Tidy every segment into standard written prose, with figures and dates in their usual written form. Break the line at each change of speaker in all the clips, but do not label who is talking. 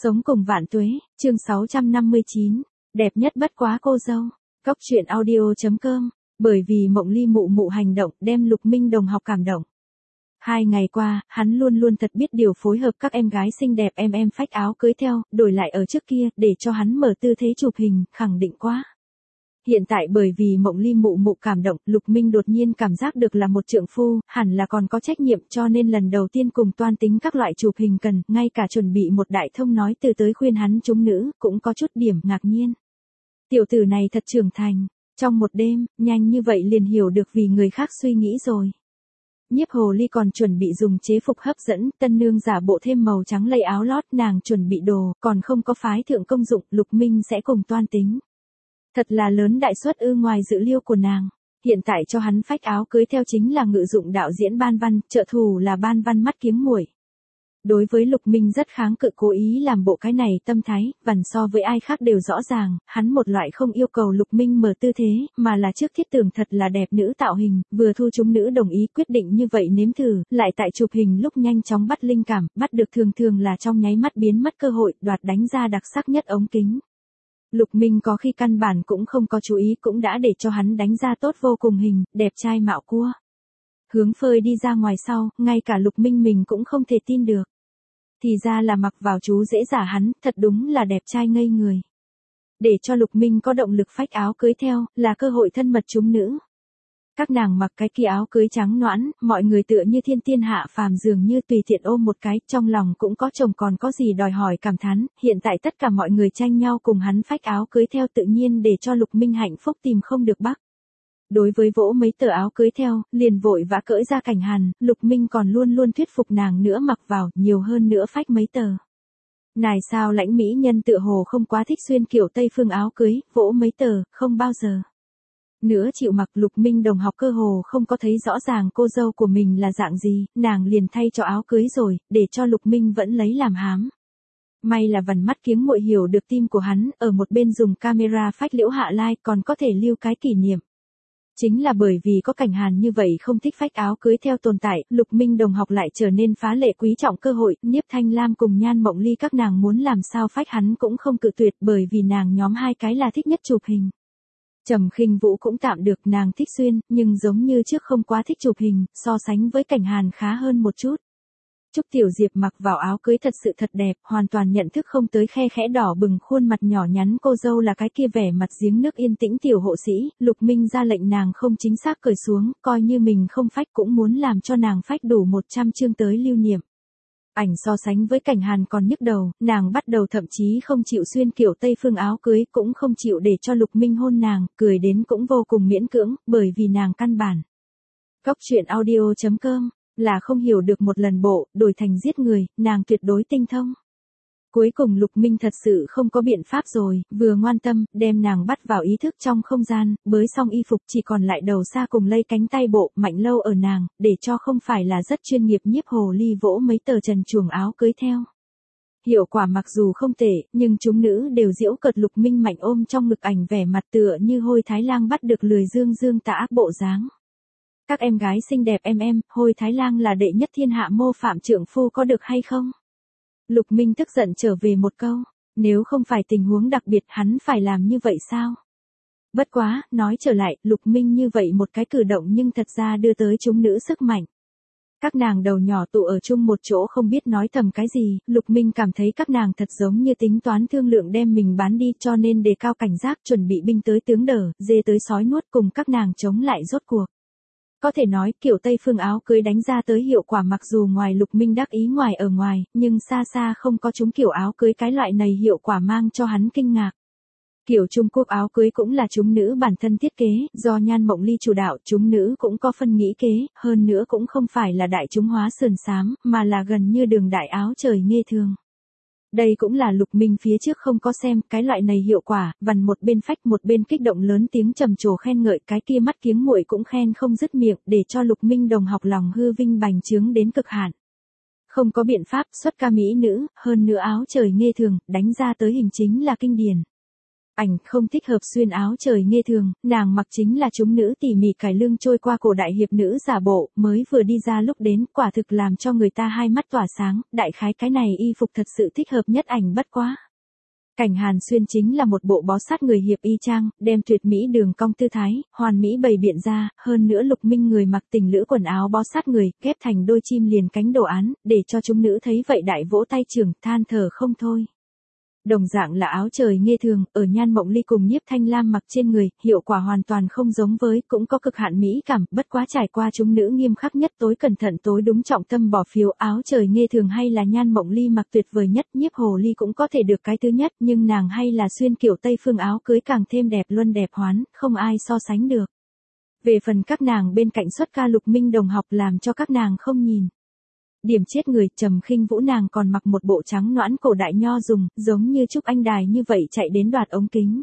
Sống cùng vạn tuế, chương 659, đẹp nhất bất quá cô dâu. Cốc truyện audio.com, bởi vì Mộng Ly mụ mụ hành động đem Lục Minh đồng học cảm động. 2 ngày qua, hắn luôn luôn thật biết điều phối hợp các em gái xinh đẹp em phách áo cưới theo, đổi lại ở trước kia, để cho hắn mở tư thế chụp hình, khẳng định quá. Hiện tại bởi vì Mộng Ly mụ mụ cảm động, Lục Minh đột nhiên cảm giác được là một trượng phu, hẳn là còn có trách nhiệm, cho nên lần đầu tiên cùng toan tính các loại chụp hình cần, ngay cả chuẩn bị một đại thông nói từ tới khuyên hắn chúng nữ, cũng có chút điểm ngạc nhiên. Tiểu tử này thật trưởng thành, trong một đêm, nhanh như vậy liền hiểu được vì người khác suy nghĩ rồi. Nhiếp Hồ Ly còn chuẩn bị dùng chế phục hấp dẫn, tân nương giả bộ thêm màu trắng lây áo lót, nàng chuẩn bị đồ, còn không có phái thượng công dụng, Lục Minh sẽ cùng toan tính. Thật là lớn đại suất ngoài dự liệu của nàng. Hiện tại cho hắn phách áo cưới theo chính là ngự dụng đạo diễn Ban Văn, trợ thủ là Ban Văn mắt kiếng muội. Đối với Lục Minh rất kháng cự cố ý làm bộ cái này tâm thái, vằn so với ai khác đều rõ ràng, hắn một loại không yêu cầu Lục Minh mở tư thế, mà là trước thiết tưởng thật là đẹp nữ tạo hình, vừa thu chúng nữ đồng ý quyết định như vậy nếm thử, lại tại chụp hình lúc nhanh chóng bắt linh cảm, bắt được thường là trong nháy mắt biến mất cơ hội, đoạt đánh ra đặc sắc nhất ống kính. Lục Minh có khi căn bản cũng không có chú ý cũng đã để cho hắn đánh ra tốt vô cùng hình, đẹp trai mạo cua. Hướng phơi đi ra ngoài sau, ngay cả Lục Minh mình cũng không thể tin được. Thì ra là mặc vào chú dễ giả hắn, thật đúng là đẹp trai ngây người. Để cho Lục Minh có động lực phách áo cưới theo, là cơ hội thân mật chúng nữ. Các nàng mặc cái kia áo cưới trắng nõn, mọi người tựa như thiên tiên hạ phàm dường như tùy tiện ôm một cái, trong lòng cũng có chồng còn có gì đòi hỏi cảm thán, hiện tại tất cả mọi người tranh nhau cùng hắn phách áo cưới theo tự nhiên để cho Lục Minh hạnh phúc tìm không được bắc. Đối với vỗ mấy tờ áo cưới theo, liền vội vã cởi ra cảnh hàn, Lục Minh còn luôn thuyết phục nàng nữa mặc vào, nhiều hơn nữa phách mấy tờ. Này sao lãnh mỹ nhân tựa hồ không quá thích xuyên kiểu Tây phương áo cưới, vỗ mấy tờ, không bao giờ. Nữa chịu mặc. Lục Minh đồng học cơ hồ không có thấy rõ ràng cô dâu của mình là dạng gì, nàng liền thay cho áo cưới rồi, để cho Lục Minh vẫn lấy làm hám. May là vằn mắt kiếng muội hiểu được tim của hắn, ở một bên dùng camera phách liễu hạ like còn có thể lưu cái kỷ niệm. Chính là bởi vì có cảnh hàn như vậy không thích phách áo cưới theo tồn tại, Lục Minh đồng học lại trở nên phá lệ quý trọng cơ hội, Nhiếp Thanh Lam cùng Nhan Mộng Ly các nàng muốn làm sao phách hắn cũng không cự tuyệt bởi vì nàng nhóm hai cái là thích nhất chụp hình. Trầm Khinh Vũ cũng tạm được, nàng thích xuyên, nhưng giống như trước không quá thích chụp hình, so sánh với cảnh hàn khá hơn một chút. Trúc Tiểu Diệp mặc vào áo cưới thật sự thật đẹp, hoàn toàn nhận thức không tới khe khẽ đỏ bừng khuôn mặt nhỏ nhắn cô dâu là cái kia vẻ mặt giếng nước yên tĩnh tiểu hộ sĩ, Lục Minh ra lệnh nàng không chính xác cởi xuống, coi như mình không phách cũng muốn làm cho nàng phách đủ 100 chương tới lưu niệm. Ảnh so sánh với cảnh hàn còn nhức đầu, nàng bắt đầu thậm chí không chịu xuyên kiểu Tây phương áo cưới cũng không chịu để cho Lục Minh hôn nàng, cười đến cũng vô cùng miễn cưỡng, bởi vì nàng căn bản. Cốc truyện audio.com, là không hiểu được một lần bộ, đổi thành giết người, nàng tuyệt đối tinh thông. Cuối cùng Lục Minh thật sự không có biện pháp rồi, vừa ngoan tâm, đem nàng bắt vào ý thức trong không gian, bới xong y phục chỉ còn lại đầu xa cùng lây cánh tay bộ, mạnh lâu ở nàng, để cho không phải là rất chuyên nghiệp Nhiếp Hồ Ly vỗ mấy tờ trần chuồng áo cưới theo. Hiệu quả mặc dù không tệ, nhưng chúng nữ đều giễu cợt Lục Minh mạnh ôm trong ngực ảnh vẻ mặt tựa như hôi thái lang bắt được lười dương tà ác bộ dáng. Các em gái xinh đẹp em, hôi thái lang là đệ nhất thiên hạ mô phạm trượng phu có được hay không? Lục Minh tức giận trở về một câu, nếu không phải tình huống đặc biệt hắn phải làm như vậy sao? Bất quá, nói trở lại, Lục Minh như vậy một cái cử động nhưng thật ra đưa tới chúng nữ sức mạnh. Các nàng đầu nhỏ tụ ở chung một chỗ không biết nói thầm cái gì, Lục Minh cảm thấy các nàng thật giống như tính toán thương lượng đem mình bán đi cho nên đề cao cảnh giác chuẩn bị binh tới tướng đỡ, dê tới sói nuốt cùng các nàng chống lại rốt cuộc. Có thể nói kiểu Tây phương áo cưới đánh ra tới hiệu quả mặc dù ngoài Lục Minh đắc ý ngoài ở ngoài, nhưng xa không có chúng kiểu áo cưới cái loại này hiệu quả mang cho hắn kinh ngạc. Kiểu Trung Quốc áo cưới cũng là chúng nữ bản thân thiết kế, do Nhan Mộng Ly chủ đạo, chúng nữ cũng có phân nghĩ kế, hơn nữa cũng không phải là đại chúng hóa sườn xám, mà là gần như đường đại áo trời nghe thường. Đây cũng là Lục Minh phía trước không có xem, cái loại này hiệu quả, vằn một bên phách một bên kích động lớn tiếng trầm trồ khen ngợi, cái kia mắt kiếng muội cũng khen không dứt miệng, để cho Lục Minh đồng học lòng hư vinh bành trướng đến cực hạn. Không có biện pháp, xuất ca mỹ nữ, hơn nữa áo trời nghe thường, đánh ra tới hình chính là kinh điển. Ảnh không thích hợp xuyên áo trời nghe thường, nàng mặc chính là chúng nữ tỉ mỉ cải lương trôi qua cổ đại hiệp nữ giả bộ, mới vừa đi ra lúc đến, quả thực làm cho người ta hai mắt tỏa sáng, đại khái cái này y phục thật sự thích hợp nhất ảnh bất quá. Cảnh Hàn xuyên chính là một bộ bó sát người hiệp y trang, đem tuyệt mỹ đường cong tư thái, hoàn mỹ bày biện ra, hơn nữa Lục Minh người mặc tình lữ quần áo bó sát người, ghép thành đôi chim liền cánh đồ án, để cho chúng nữ thấy vậy đại vỗ tay trưởng, than thở không thôi. Đồng dạng là áo trời nghe thường, ở Nhan Mộng Ly cùng Nhiếp Thanh Lam mặc trên người, hiệu quả hoàn toàn không giống với, cũng có cực hạn mỹ cảm, bất quá trải qua chúng nữ nghiêm khắc nhất tối cẩn thận tối đúng trọng tâm bỏ phiếu áo trời nghe thường hay là Nhan Mộng Ly mặc tuyệt vời nhất, Nhiếp Hồ Ly cũng có thể được cái thứ nhất, nhưng nàng hay là xuyên kiểu Tây phương áo cưới càng thêm đẹp luân đẹp hoán, không ai so sánh được. Về phần các nàng bên cạnh xuất ca Lục Minh đồng học làm cho các nàng không nhìn. Điểm chết người, Trầm Khinh Vũ nàng còn mặc một bộ trắng nõn cổ đại nho dùng, giống như Trúc Anh Đài như vậy chạy đến đoạt ống kính.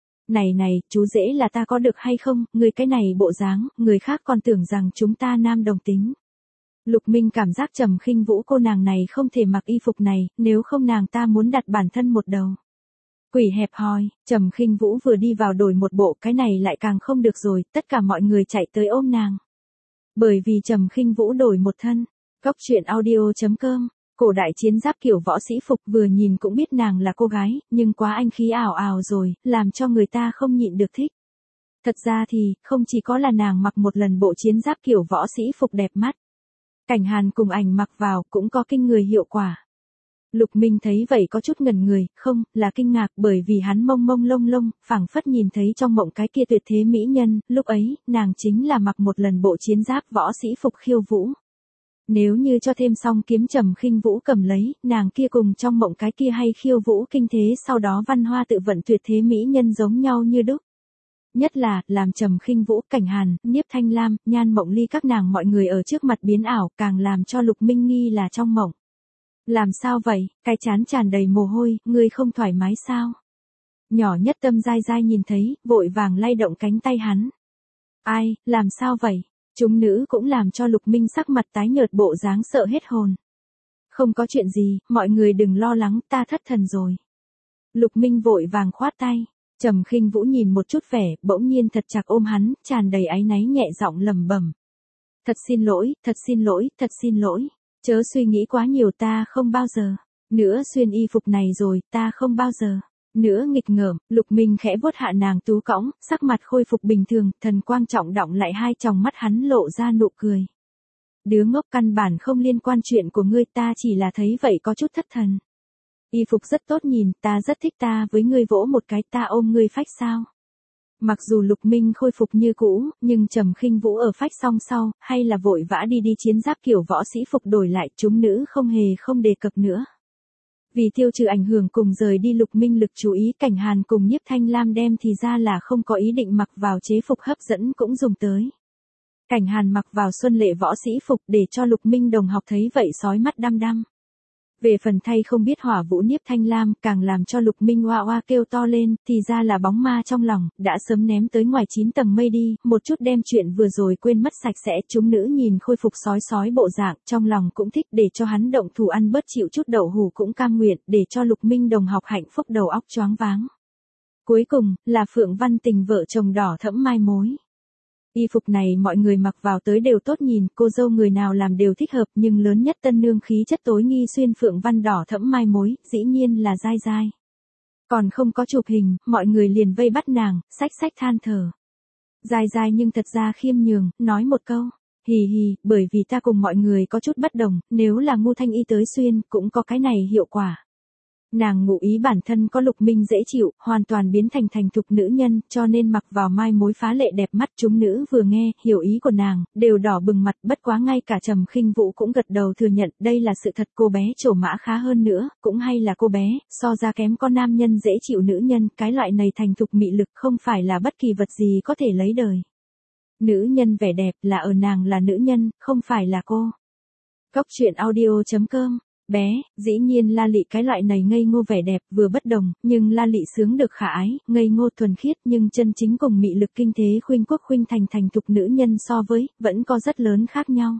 Này, chú dễ là ta có được hay không, người cái này bộ dáng, người khác còn tưởng rằng chúng ta nam đồng tính. Lục Minh cảm giác Trầm Khinh Vũ cô nàng này không thể mặc y phục này, nếu không nàng ta muốn đặt bản thân một đầu. Quỷ hẹp hòi, Trầm Khinh Vũ vừa đi vào đổi một bộ, cái này lại càng không được rồi, tất cả mọi người chạy tới ôm nàng. Bởi vì Trầm Khinh Vũ đổi một thân. Cóc truyện audio.com, cổ đại chiến giáp kiểu võ sĩ phục vừa nhìn cũng biết nàng là cô gái, nhưng quá anh khí ảo ảo rồi, làm cho người ta không nhịn được thích. Thật ra thì, không chỉ có là nàng mặc một lần bộ chiến giáp kiểu võ sĩ phục đẹp mắt. Cảnh Hàn cùng ảnh mặc vào cũng có kinh người hiệu quả. Lục Minh thấy vậy có chút ngẩn người, không, là kinh ngạc bởi vì hắn mông mông lông lông, phảng phất nhìn thấy trong mộng cái kia tuyệt thế mỹ nhân, lúc ấy, nàng chính là mặc một lần bộ chiến giáp võ sĩ phục khiêu vũ. Nếu như cho thêm xong kiếm Trầm Khinh Vũ cầm lấy, nàng kia cùng trong mộng cái kia hay khiêu vũ kinh thế sau đó văn hoa tự vận tuyệt thế mỹ nhân giống nhau như đúc. Nhất là, làm Trầm Khinh Vũ, Cảnh Hàn, Nhiếp Thanh Lam, Nhan Mộng Ly các nàng mọi người ở trước mặt biến ảo, càng làm cho Lục Minh nghi là trong mộng. Làm sao vậy, cái chán tràn đầy mồ hôi, ngươi không thoải mái sao? Nhỏ nhất Tâm Giai Giai nhìn thấy, vội vàng lay động cánh tay hắn. Ai, làm sao vậy? Chúng nữ cũng làm cho Lục Minh sắc mặt tái nhợt bộ dáng sợ hết hồn. Không có chuyện gì, mọi người đừng lo lắng, ta thất thần rồi. Lục Minh vội vàng khoát tay. Trầm Khinh Vũ nhìn một chút vẻ, bỗng nhiên thật chặt ôm hắn, tràn đầy áy náy nhẹ giọng lẩm bẩm. Thật xin lỗi, thật xin lỗi, thật xin lỗi. Chớ suy nghĩ quá nhiều, ta không bao giờ nữa xuyên y phục này rồi, ta không bao giờ nữa nghịch ngợm. Lục Minh khẽ vuốt hạ nàng tú cõng, sắc mặt khôi phục bình thường, thần quang trọng động lại hai tròng mắt hắn lộ ra nụ cười. Đứa ngốc, căn bản không liên quan chuyện của ngươi, ta chỉ là thấy vậy có chút thất thần. Y phục rất tốt nhìn, ta rất thích, ta với ngươi vỗ một cái, ta ôm ngươi phách sao? Mặc dù Lục Minh khôi phục như cũ, nhưng Trầm Khinh Vũ ở phách xong sau, hay là vội vã đi chiến giáp kiểu võ sĩ phục đổi lại, chúng nữ không đề cập nữa. Vì tiêu trừ ảnh hưởng cùng rời đi Lục Minh lực chú ý, Cảnh Hàn cùng Nhiếp Thanh Lam đem thì ra là không có ý định mặc vào chế phục hấp dẫn cũng dùng tới. Cảnh Hàn mặc vào xuân lệ võ sĩ phục để cho Lục Minh đồng học thấy vậy sói mắt đăm đăm. Về phần thay không biết hỏa vũ Nhiếp Thanh Lam càng làm cho Lục Minh oa oa kêu to lên, thì ra là bóng ma trong lòng, đã sớm ném tới ngoài 9 tầng mây đi, một chút đem chuyện vừa rồi quên mất sạch sẽ. Chúng nữ nhìn khôi phục sói bộ dạng, trong lòng cũng thích, để cho hắn động thủ ăn bớt chịu chút đậu hủ cũng cam nguyện, để cho Lục Minh đồng học hạnh phúc đầu óc choáng váng. Cuối cùng, là Phượng Văn Tình vợ chồng đỏ thẫm mai mối. Y phục này mọi người mặc vào tới đều tốt nhìn, cô dâu người nào làm đều thích hợp, nhưng lớn nhất tân nương khí chất tối nghi xuyên Phượng Văn đỏ thẫm mai mối, dĩ nhiên là Giai Giai. Còn không có chụp hình, mọi người liền vây bắt nàng, xách than thở. Giai Giai nhưng thật ra khiêm nhường, nói một câu, hì, bởi vì ta cùng mọi người có chút bất đồng, nếu là Ngu Thanh Y tới xuyên, cũng có cái này hiệu quả. Nàng ngụ ý bản thân có Lục Minh dễ chịu, hoàn toàn biến thành thục nữ nhân, cho nên mặc vào mai mối phá lệ đẹp mắt. Chúng nữ vừa nghe, hiểu ý của nàng, đều đỏ bừng mặt, bất quá ngay cả Trầm Khinh Vũ cũng gật đầu thừa nhận, đây là sự thật. Cô bé trổ mã khá hơn nữa, cũng hay là cô bé, so ra kém con nam nhân dễ chịu nữ nhân, cái loại này thành thục mị lực không phải là bất kỳ vật gì có thể lấy đời. Nữ nhân vẻ đẹp là ở nàng là nữ nhân, không phải là cô. Cóc truyện audio.com. Bé, dĩ nhiên La Lị cái loại này ngây ngô vẻ đẹp vừa bất đồng, nhưng La Lị sướng được khả ái, ngây ngô thuần khiết, nhưng chân chính cùng mị lực kinh thế khuynh quốc khuynh thành thục nữ nhân so với, vẫn có rất lớn khác nhau.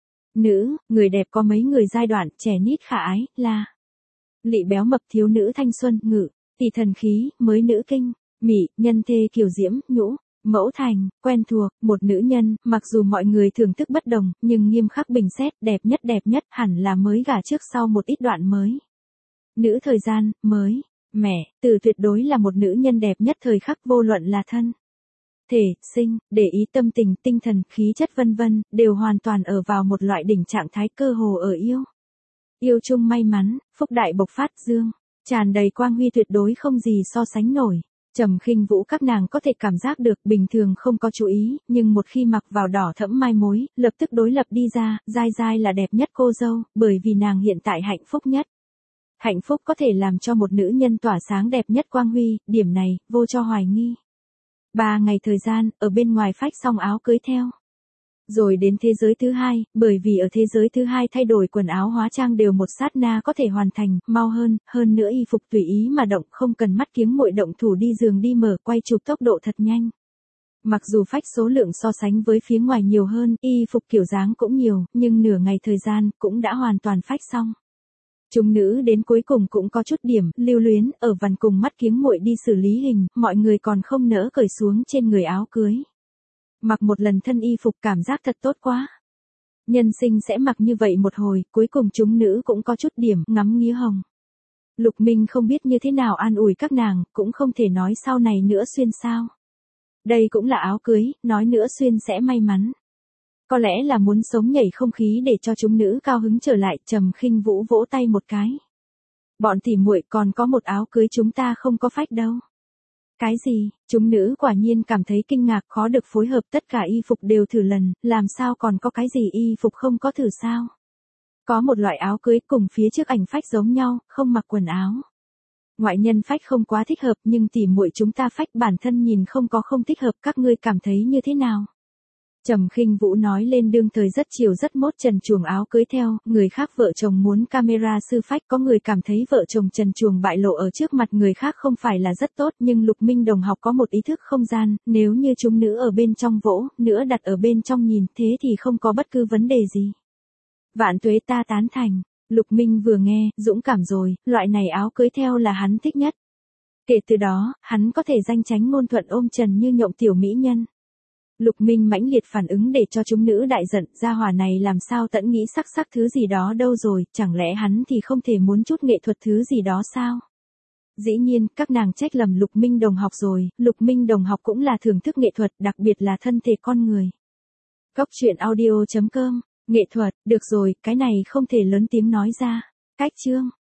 Nữ, người đẹp có mấy người giai đoạn, trẻ nít khả ái, La Lị béo mập thiếu nữ thanh xuân, Ngự Tỷ thần khí, mới nữ kinh, mị, nhân thê kiều diễm, nhũ, mẫu thành, quen thuộc, một nữ nhân, mặc dù mọi người thưởng thức bất đồng, nhưng nghiêm khắc bình xét, đẹp nhất hẳn là mới gả trước sau một ít đoạn mới. Nữ thời gian, mới, mẹ, từ tuyệt đối là một nữ nhân đẹp nhất thời khắc vô luận là thân. Thể, sinh, để ý tâm tình, tinh thần, khí chất vân vân, đều hoàn toàn ở vào một loại đỉnh trạng thái cơ hồ ở yêu. Yêu chung may mắn, phúc đại bộc phát dương, tràn đầy quang huy tuyệt đối không gì so sánh nổi. Trầm Khinh Vũ các nàng có thể cảm giác được bình thường không có chú ý, nhưng một khi mặc vào đỏ thẫm mai mối, lập tức đối lập đi ra, Giai Giai là đẹp nhất cô dâu, bởi vì nàng hiện tại hạnh phúc nhất. Hạnh phúc có thể làm cho một nữ nhân tỏa sáng đẹp nhất quang huy, điểm này, vô cho hoài nghi. 3 ngày thời gian, ở bên ngoài phách xong áo cưới theo. Rồi đến thế giới thứ hai, bởi vì ở thế giới thứ hai thay đổi quần áo hóa trang đều một sát na có thể hoàn thành, mau hơn nữa y phục tùy ý mà động, không cần mắt kiếng muội động thủ đi giường đi mở, quay chụp tốc độ thật nhanh. Mặc dù phách số lượng so sánh với phía ngoài nhiều hơn, y phục kiểu dáng cũng nhiều, nhưng nửa ngày thời gian, cũng đã hoàn toàn phách xong. Chúng nữ đến cuối cùng cũng có chút điểm, lưu luyến, ở vằn cùng mắt kiếng muội đi xử lý hình, mọi người còn không nỡ cởi xuống trên người áo cưới. Mặc một lần thân y phục cảm giác thật tốt quá. Nhân sinh sẽ mặc như vậy một hồi, cuối cùng chúng nữ cũng có chút điểm, ngắm nghía hồng. Lục Minh không biết như thế nào an ủi các nàng, cũng không thể nói sau này nữa xuyên sao. Đây cũng là áo cưới, nói nữa xuyên sẽ may mắn. Có lẽ là muốn sống nhảy không khí để cho chúng nữ cao hứng trở lại, Trầm Khinh Vũ vỗ tay một cái. Bọn tỉ muội còn có một áo cưới chúng ta không có phách đâu. Cái gì, chúng nữ quả nhiên cảm thấy kinh ngạc, khó được phối hợp, tất cả y phục đều thử lần, làm sao còn có cái gì y phục không có thử sao? Có một loại áo cưới cùng phía trước ảnh phách giống nhau, không mặc quần áo. Ngoại nhân phách không quá thích hợp, nhưng tỉ muội chúng ta phách bản thân nhìn không thích hợp, các ngươi cảm thấy như thế nào? Trầm Khinh Vũ nói lên đương thời rất chiều rất mốt trần truồng áo cưới theo, người khác vợ chồng muốn camera sư phách, có người cảm thấy vợ chồng trần truồng bại lộ ở trước mặt người khác không phải là rất tốt, nhưng Lục Minh đồng học có một ý thức không gian, nếu như chúng nữ ở bên trong vỗ, nữa đặt ở bên trong nhìn, thế thì không có bất cứ vấn đề gì. Vạn tuế ta tán thành, Lục Minh vừa nghe, dũng cảm rồi, loại này áo cưới theo là hắn thích nhất. Kể từ đó, hắn có thể danh chánh ngôn thuận ôm Trần Như Nhộng tiểu mỹ nhân. Lục Minh mãnh liệt phản ứng để cho chúng nữ đại giận, gia hỏa này làm sao tẫn nghĩ sắc thứ gì đó đâu rồi, chẳng lẽ hắn thì không thể muốn chút nghệ thuật thứ gì đó sao? Dĩ nhiên, các nàng trách lầm Lục Minh đồng học rồi, Lục Minh đồng học cũng là thưởng thức nghệ thuật, đặc biệt là thân thể con người. Góc truyện audio.com, nghệ thuật, được rồi, cái này không thể lớn tiếng nói ra. Cách chương